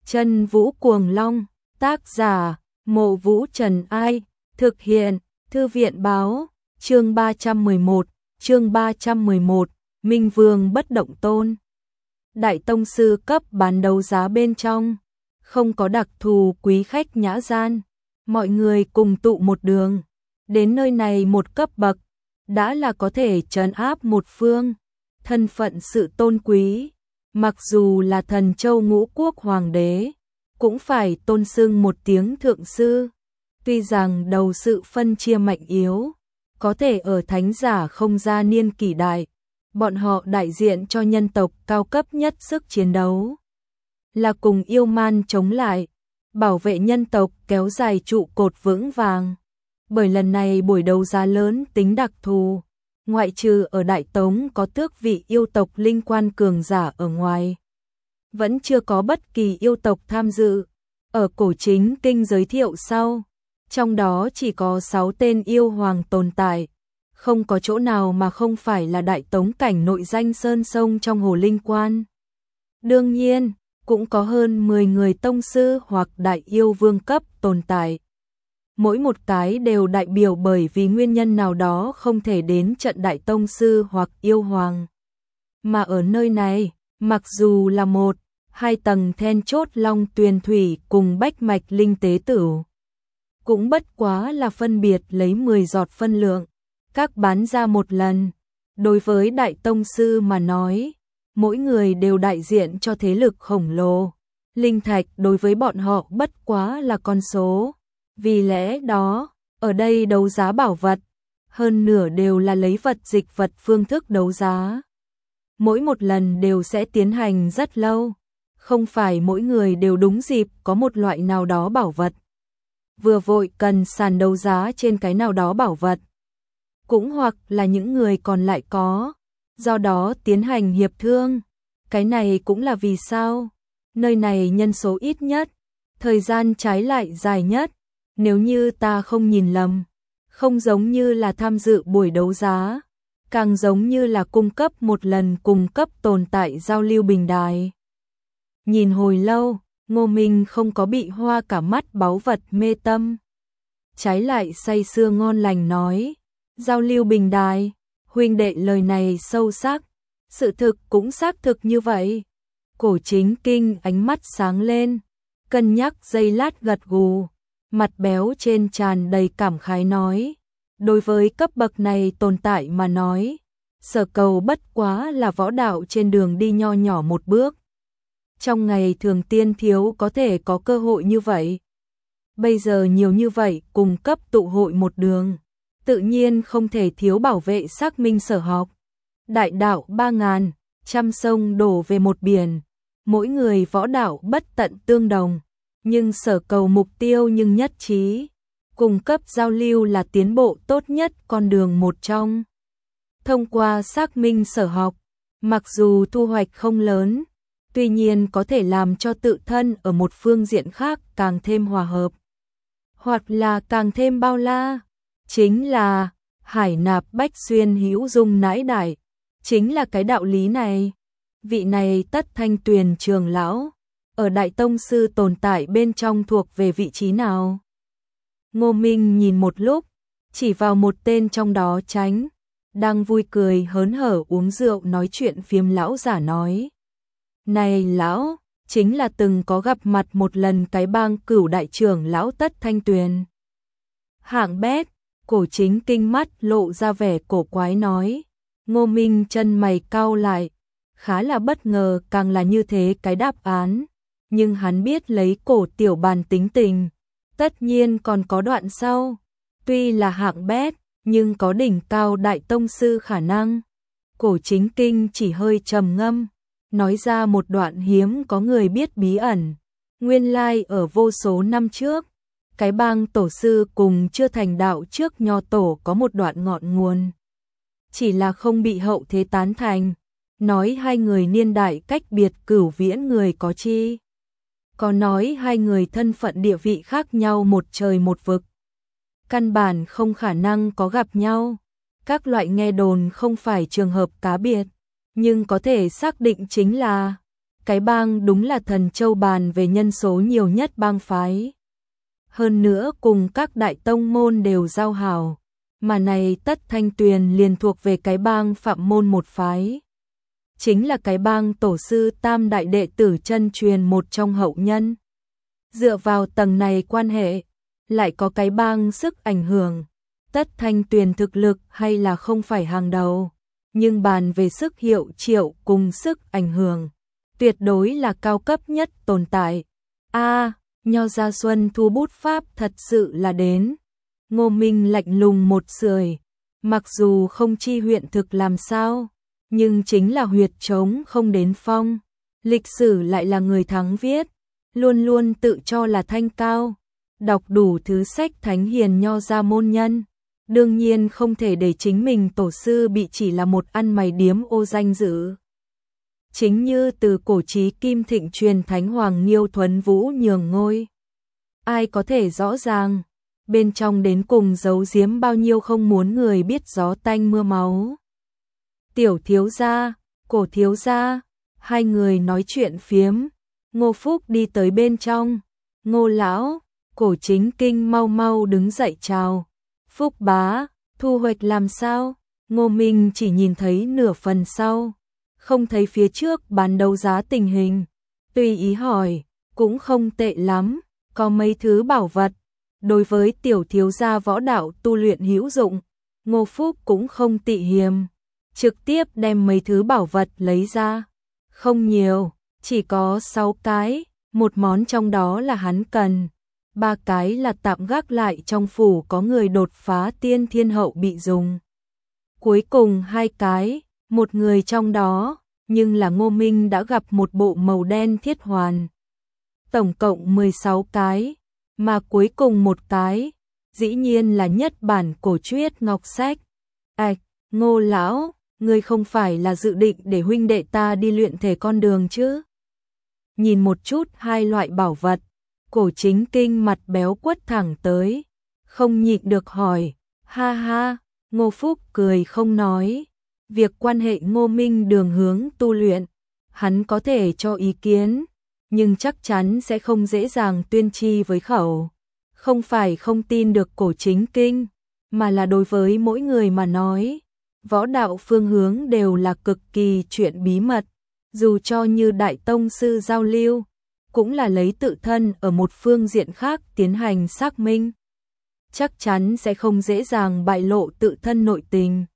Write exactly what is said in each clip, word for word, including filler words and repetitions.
Chân Vũ Cuồng Long, tác giả, Mộ Vũ Trần Ai, thực hiện, Thư viện Báo, chương ba trăm mười một, chương ba trăm mười một, Minh Vương Bất Động Tôn. Đại tông sư cấp bán đấu giá bên trong, không có đặc thù quý khách nhã gian, mọi người cùng tụ một đường, đến nơi này một cấp bậc, đã là có thể trấn áp một phương, thân phận sự tôn quý, mặc dù là thần châu ngũ quốc hoàng đế, cũng phải tôn xưng một tiếng thượng sư. Tuy rằng đầu sự phân chia mạnh yếu, có thể ở thánh giả không gia niên kỷ đại, bọn họ đại diện cho nhân tộc cao cấp nhất sức chiến đấu, là cùng yêu man chống lại, bảo vệ nhân tộc kéo dài trụ cột vững vàng. Bởi lần này buổi đấu giá lớn tính đặc thù, ngoại trừ ở Đại Tống có tước vị yêu tộc linh quan cường giả ở ngoài, vẫn chưa có bất kỳ yêu tộc tham dự. Ở cổ chính kinh giới thiệu sau, trong đó chỉ có sáu tên yêu hoàng tồn tại, không có chỗ nào mà không phải là Đại Tống cảnh nội danh sơn sông trong hồ linh quan. Đương nhiên, cũng có hơn mười người tông sư hoặc đại yêu vương cấp tồn tại. Mỗi một cái đều đại biểu bởi vì nguyên nhân nào đó không thể đến trận đại tông sư hoặc yêu hoàng. Mà ở nơi này, mặc dù là một, hai tầng then chốt long tuyền thủy cùng bách mạch linh tế tử, cũng bất quá là phân biệt lấy mười giọt phân lượng, các bán ra một lần. Đối với đại tông sư mà nói, mỗi người đều đại diện cho thế lực khổng lồ. Linh thạch đối với bọn họ bất quá là con số. Vì lẽ đó, ở đây đấu giá bảo vật, hơn nửa đều là lấy vật dịch vật phương thức đấu giá. Mỗi một lần đều sẽ tiến hành rất lâu, không phải mỗi người đều đúng dịp có một loại nào đó bảo vật. Vừa vội cần sàn đấu giá trên cái nào đó bảo vật, cũng hoặc là những người còn lại có, do đó tiến hành hiệp thương. Cái này cũng là vì sao nơi này nhân số ít nhất, thời gian trái lại dài nhất. Nếu như ta không nhìn lầm, không giống như là tham dự buổi đấu giá, càng giống như là cung cấp một lần cung cấp tồn tại giao lưu bình đài. Nhìn hồi lâu, Ngô Minh không có bị hoa cả mắt báu vật mê tâm. Trái lại say sưa ngon lành nói, giao lưu bình đài, huynh đệ lời này sâu sắc, sự thực cũng xác thực như vậy. Cổ chính kinh ánh mắt sáng lên, cân nhắc giây lát gật gù. Mặt béo trên tràn đầy cảm khái nói, đối với cấp bậc này tồn tại mà nói, sở cầu bất quá là võ đạo trên đường đi nho nhỏ một bước. Trong ngày thường tiên thiếu có thể có cơ hội như vậy. Bây giờ nhiều như vậy cùng cấp tụ hội một đường, tự nhiên không thể thiếu bảo vệ xác minh sở học. Đại đạo ba ngàn, trăm sông đổ về một biển, mỗi người võ đạo bất tận tương đồng. Nhưng sở cầu mục tiêu nhưng nhất trí, cung cấp giao lưu là tiến bộ tốt nhất con đường một trong. Thông qua xác minh sở học, mặc dù thu hoạch không lớn, tuy nhiên có thể làm cho tự thân ở một phương diện khác càng thêm hòa hợp, hoặc là càng thêm bao la. Chính là hải nạp bách xuyên hữu dung nãi đại, chính là cái đạo lý này. Vị này Tất Thanh Tuyền trường lão, ở đại tông sư tồn tại bên trong thuộc về vị trí nào? Ngô Minh nhìn một lúc, chỉ vào một tên trong đó tránh, đang vui cười hớn hở uống rượu nói chuyện phiếm lão giả nói. Này lão, chính là từng có gặp mặt một lần cái bang cửu đại trưởng lão Tất Thanh Tuyền. Hạng bét, cổ chính kinh mắt lộ ra vẻ cổ quái nói. Ngô Minh chân mày cau lại, khá là bất ngờ càng là như thế cái đáp án. Nhưng hắn biết lấy cổ tiểu bàn tính tình, tất nhiên còn có đoạn sau. Tuy là hạng bét, nhưng có đỉnh cao đại tông sư khả năng. Cổ chính kinh chỉ hơi trầm ngâm, nói ra một đoạn hiếm có người biết bí ẩn. Nguyên lai ở vô số năm trước, cái bang tổ sư cùng chưa thành đạo trước nho tổ có một đoạn ngọn nguồn. Chỉ là không bị hậu thế tán thành, nói hai người niên đại cách biệt cửu viễn người có chi. Có nói hai người thân phận địa vị khác nhau một trời một vực. Căn bản không khả năng có gặp nhau. Các loại nghe đồn không phải trường hợp cá biệt, nhưng có thể xác định chính là cái bang đúng là Thần Châu bàn về nhân số nhiều nhất bang phái. Hơn nữa cùng các đại tông môn đều giao hảo, mà này Tất Thanh Tuyền liền thuộc về cái bang Phạm môn một phái. Chính là cái bang tổ sư tam đại đệ tử chân truyền một trong hậu nhân. Dựa vào tầng này quan hệ, lại có cái bang sức ảnh hưởng. Tất Thanh Tuyền thực lực hay là không phải hàng đầu, nhưng bàn về sức hiệu triệu cùng sức ảnh hưởng, tuyệt đối là cao cấp nhất tồn tại. A, Nho Gia Xuân thu bút pháp thật sự là đến. Ngô Minh lạnh lùng một sưởi, mặc dù không chi huyện thực làm sao, nhưng chính là huyệt trống không đến phong. Lịch sử lại là người thắng viết, luôn luôn tự cho là thanh cao, đọc đủ thứ sách thánh hiền nho gia môn nhân. Đương nhiên không thể để chính mình tổ sư bị chỉ là một ăn mày điếm ô danh dự. Chính như từ cổ chí Kim Thịnh truyền Thánh Hoàng Nghiêu Thuấn Vũ nhường ngôi. Ai có thể rõ ràng, bên trong đến cùng giấu giếm bao nhiêu không muốn người biết gió tanh mưa máu. Tiểu thiếu gia, cổ thiếu gia, hai người nói chuyện phiếm, Ngô Phúc đi tới bên trong. Ngô lão, cổ chính kinh mau mau đứng dậy chào. Phúc bá, thu hoạch làm sao? Ngô Minh chỉ nhìn thấy nửa phần sau, không thấy phía trước bán đấu giá tình hình. Tùy ý hỏi, cũng không tệ lắm, có mấy thứ bảo vật. Đối với tiểu thiếu gia võ đạo tu luyện hữu dụng, Ngô Phúc cũng không tị hiềm, trực tiếp đem mấy thứ bảo vật lấy ra. Không nhiều, chỉ có sáu cái, một món trong đó là hắn cần. Ba cái là tạm gác lại trong phủ có người đột phá tiên thiên hậu bị dùng. Cuối cùng hai cái, một người trong đó, nhưng là Ngô Minh đã gặp một bộ màu đen thiết hoàn. Tổng cộng mười sáu cái, mà cuối cùng một cái, dĩ nhiên là nhất bản cổ truyết ngọc sách. Ảch, Ngô lão, ngươi không phải là dự định để huynh đệ ta đi luyện thể con đường chứ? Nhìn một chút hai loại bảo vật, cổ chính kinh mặt béo quất thẳng tới, không nhịn được hỏi. Ha ha, Ngô Phúc cười không nói. Việc quan hệ Ngô Minh đường hướng tu luyện, hắn có thể cho ý kiến, nhưng chắc chắn sẽ không dễ dàng tuyên chi với khẩu. Không phải không tin được cổ chính kinh, mà là đối với mỗi người mà nói, võ đạo phương hướng đều là cực kỳ chuyện bí mật, dù cho như đại tông sư giao lưu, cũng là lấy tự thân ở một phương diện khác tiến hành xác minh. Chắc chắn sẽ không dễ dàng bại lộ tự thân nội tình.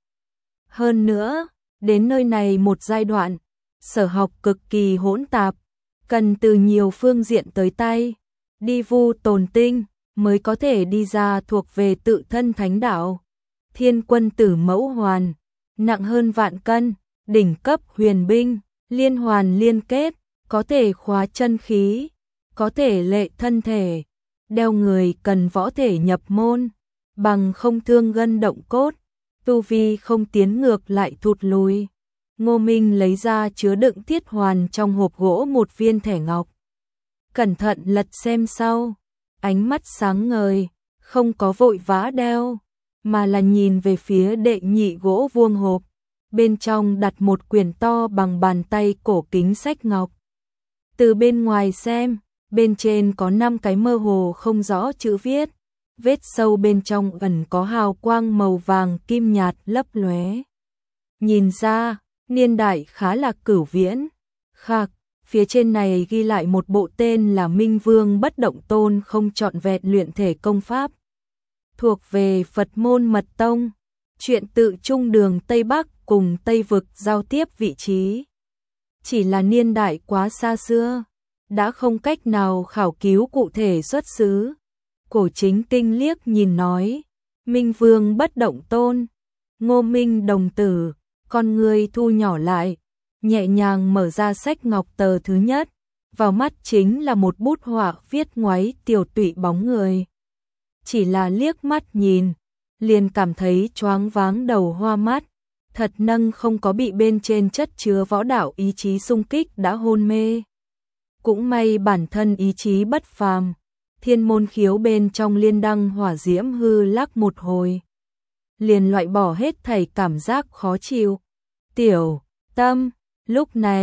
Hơn nữa, đến nơi này một giai đoạn, sở học cực kỳ hỗn tạp, cần từ nhiều phương diện tới tay, đi vu tồn tinh, mới có thể đi ra thuộc về tự thân thánh đạo. Thiên quân tử mẫu hoàn, nặng hơn vạn cân, đỉnh cấp huyền binh, liên hoàn liên kết, có thể khóa chân khí, có thể lệ thân thể, đeo người cần võ thể nhập môn, bằng không thương gân động cốt, tu vi không tiến ngược lại thụt lùi. Ngô Minh lấy ra chứa đựng thiết hoàn trong hộp gỗ một viên thẻ ngọc. Cẩn thận lật xem sau, ánh mắt sáng ngời, không có vội vã đeo, mà là nhìn về phía đệ nhị gỗ vuông hộp. Bên trong đặt một quyển to bằng bàn tay cổ kính sách ngọc. Từ bên ngoài xem, bên trên có năm cái mơ hồ không rõ chữ viết, vết sâu bên trong ẩn có hào quang màu vàng kim nhạt lấp lóe. Nhìn ra, niên đại khá là cửu viễn. Khạc, phía trên này ghi lại một bộ tên là Minh Vương Bất Động Tôn không trọn vẹn luyện thể công pháp, thuộc về Phật môn mật tông, chuyện tự trung đường Tây Bắc cùng Tây vực giao tiếp vị trí. Chỉ là niên đại quá xa xưa, đã không cách nào khảo cứu cụ thể xuất xứ. Cổ chính kinh liếc nhìn nói, Minh Vương Bất Động Tôn, Ngô Minh đồng tử, con người thu nhỏ lại, nhẹ nhàng mở ra sách ngọc tờ thứ nhất, vào mắt chính là một bút họa viết ngoáy tiểu tụy bóng người. Chỉ là liếc mắt nhìn, liền cảm thấy choáng váng đầu hoa mắt, thật nâng không có bị bên trên chất chứa võ đạo ý chí xung kích đã hôn mê. Cũng may bản thân ý chí bất phàm, thiên môn khiếu bên trong liên đăng hỏa diễm hư lắc một hồi, liền loại bỏ hết thảy cảm giác khó chịu. Tiểu Tâm, lúc này,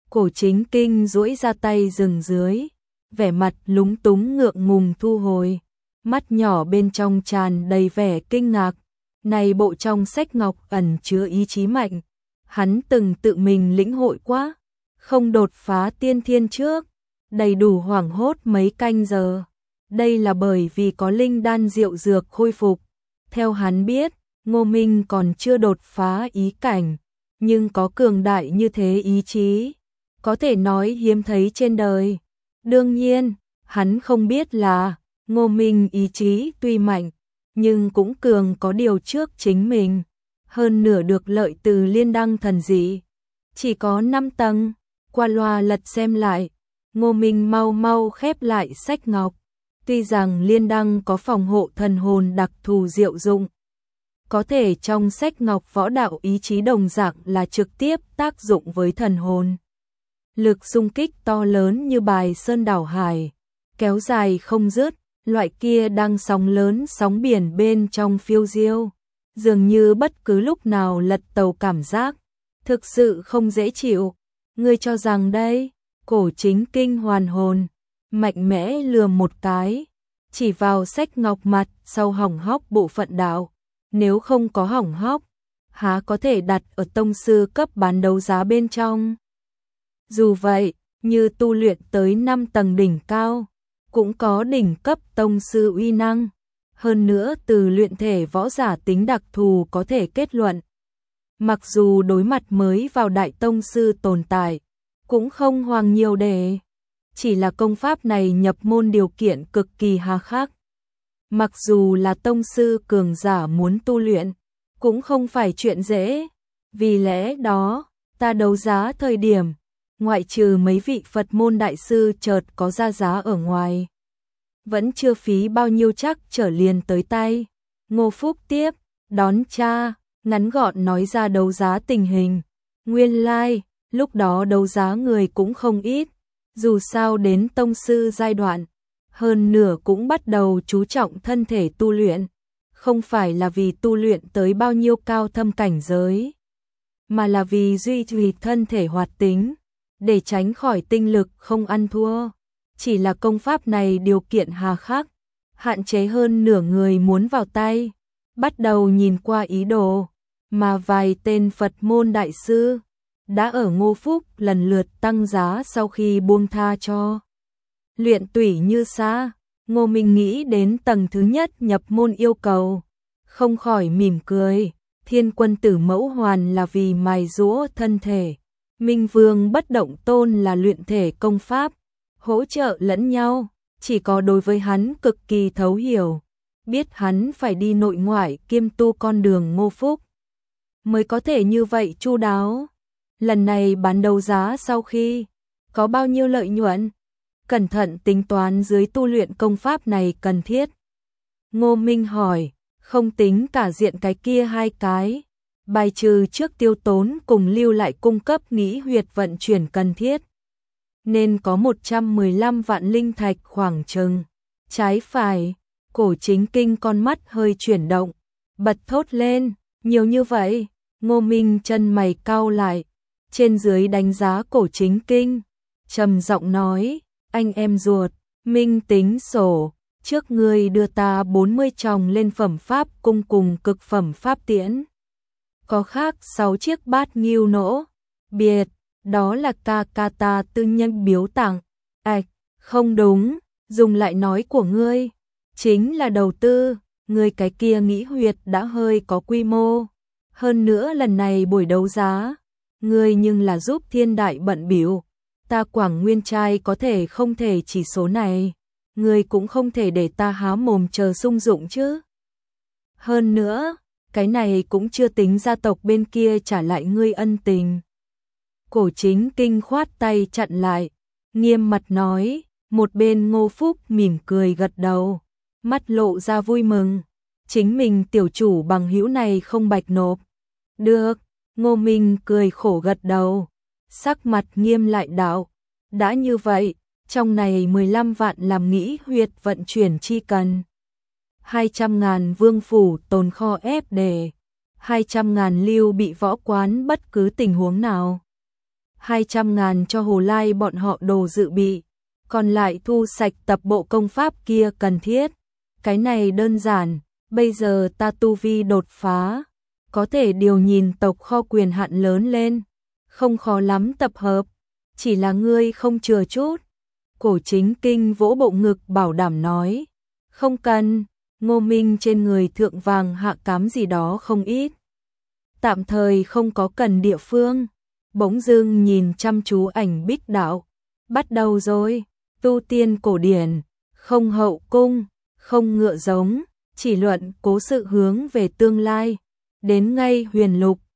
Cổ Chính Kinh duỗi ra tay dừng dưới, vẻ mặt lúng túng ngượng ngùng thu hồi, mắt nhỏ bên trong tràn đầy vẻ kinh ngạc. Này bộ trong sách ngọc ẩn chứa ý chí mạnh, hắn từng tự mình lĩnh hội quá, không đột phá tiên thiên trước, đầy đủ hoảng hốt mấy canh giờ. Đây là bởi vì có linh đan diệu dược khôi phục. Theo hắn biết, Ngô Minh còn chưa đột phá ý cảnh, nhưng có cường đại như thế ý chí, có thể nói hiếm thấy trên đời. Đương nhiên, hắn không biết là Ngô Minh ý chí tuy mạnh, nhưng cũng cường có điều trước chính mình, hơn nửa được lợi từ liên đăng thần dị. Chỉ có năm tầng, qua loa lật xem lại, Ngô Minh mau mau khép lại sách ngọc. Tuy rằng liên đăng có phòng hộ thần hồn đặc thù diệu dụng, có thể trong sách ngọc võ đạo ý chí đồng dạng là trực tiếp tác dụng với thần hồn. Lực xung kích to lớn như bài sơn đảo hải, kéo dài không dứt, loại kia đang sóng lớn sóng biển bên trong phiêu diêu, dường như bất cứ lúc nào lật tàu cảm giác, thực sự không dễ chịu. Ngươi cho rằng đây, Cổ Chính Kinh hoàn hồn, mạnh mẽ lườm một cái, chỉ vào sách ngọc mặt sau hỏng hóc bộ phận đạo, nếu không có hỏng hóc, há có thể đặt ở tông sư cấp bán đấu giá bên trong. Dù vậy, như tu luyện tới năm tầng đỉnh cao, cũng có đỉnh cấp tông sư uy năng, hơn nữa từ luyện thể võ giả tính đặc thù có thể kết luận. Mặc dù đối mặt mới vào đại tông sư tồn tại, cũng không hoàng nhiều đề, chỉ là công pháp này nhập môn điều kiện cực kỳ hà khắc. Mặc dù là tông sư cường giả muốn tu luyện, cũng không phải chuyện dễ, vì lẽ đó, ta đấu giá thời điểm, ngoại trừ mấy vị Phật môn đại sư chợt có ra giá ở ngoài, vẫn chưa phí bao nhiêu chắc trở liền tới tay. Ngô Phúc tiếp, đón cha, ngắn gọn nói ra đấu giá tình hình. Nguyên lai, like, lúc đó đấu giá người cũng không ít, dù sao đến tông sư giai đoạn, hơn nửa cũng bắt đầu chú trọng thân thể tu luyện, không phải là vì tu luyện tới bao nhiêu cao thâm cảnh giới, mà là vì duy trì thân thể hoạt tính, để tránh khỏi tinh lực không ăn thua. Chỉ là công pháp này điều kiện hà khắc, hạn chế hơn nửa người muốn vào tay, bắt đầu nhìn qua ý đồ, mà vài tên Phật môn đại sư đã ở Ngô Phúc lần lượt tăng giá sau khi buông tha cho luyện tủy như xa. Ngô Minh nghĩ đến tầng thứ nhất nhập môn yêu cầu, không khỏi mỉm cười. Thiên Quân Tử Mẫu Hoàn là vì mài giũa thân thể, Minh Vương Bất Động Tôn là luyện thể công pháp, hỗ trợ lẫn nhau. Chỉ có đối với hắn cực kỳ thấu hiểu, biết hắn phải đi nội ngoại kiêm tu con đường Ngô Phúc, mới có thể như vậy chu đáo. Lần này bán đấu giá sau khi có bao nhiêu lợi nhuận, cẩn thận tính toán dưới tu luyện công pháp này cần thiết. Ngô Minh hỏi, không tính cả diện cái kia hai cái, bài trừ trước tiêu tốn cùng lưu lại cung cấp nghĩ huyệt vận chuyển cần thiết, nên có một trăm mười lăm vạn linh thạch khoảng chừng. Trái phải, Cổ Chính Kinh con mắt hơi chuyển động, bật thốt lên, nhiều như vậy. Ngô Minh chân mày cau lại, trên dưới đánh giá Cổ Chính Kinh, trầm giọng nói, anh em ruột, Minh tính sổ, trước ngươi đưa ta bốn mươi chồng lên phẩm pháp cung cùng cực phẩm pháp tiễn, có khác sáu chiếc bát nghiêu nỗ, biệt, đó là ca ca ta tư nhân biếu tặng. Ảch, không đúng, dùng lại nói của ngươi, chính là đầu tư, ngươi cái kia nghĩ huyệt đã hơi có quy mô. Hơn nữa lần này buổi đấu giá, ngươi nhưng là giúp thiên đại bận biểu, ta Quảng Nguyên trai có thể không thể chỉ số này, ngươi cũng không thể để ta há mồm chờ sung dụng chứ. Hơn nữa, cái này cũng chưa tính gia tộc bên kia trả lại ngươi ân tình. Cổ Chính Kinh khoát tay chặn lại, nghiêm mặt nói. Một bên Ngô Phúc mỉm cười gật đầu, mắt lộ ra vui mừng, chính mình tiểu chủ bằng hữu này không bạch nộp. Được, Ngô Minh cười khổ gật đầu, sắc mặt nghiêm lại đạo, đã như vậy, trong này mười lăm vạn làm nghĩ huyệt vận chuyển chi cần, hai trăm ngàn vương phủ tồn kho ép đề, hai trăm ngàn lưu bị võ quán bất cứ tình huống nào hai trăm ngàn cho Hồ Lai bọn họ đồ dự bị, còn lại thu sạch tập bộ công pháp kia cần thiết. Cái này đơn giản, bây giờ ta tu vi đột phá, có thể điều nhìn tộc kho quyền hạn lớn lên, không khó lắm tập hợp, chỉ là ngươi không chừa chút. Cổ Chính Kinh vỗ bộ ngực bảo đảm nói, không cần, Ngô Minh trên người thượng vàng hạ cám gì đó không ít. Tạm thời không có cần địa phương, bỗng dưng nhìn chăm chú ảnh bích đạo, bắt đầu rồi, tu tiên cổ điển, không hậu cung, không ngựa giống, chỉ luận cố sự hướng về tương lai, đến ngay huyền lục,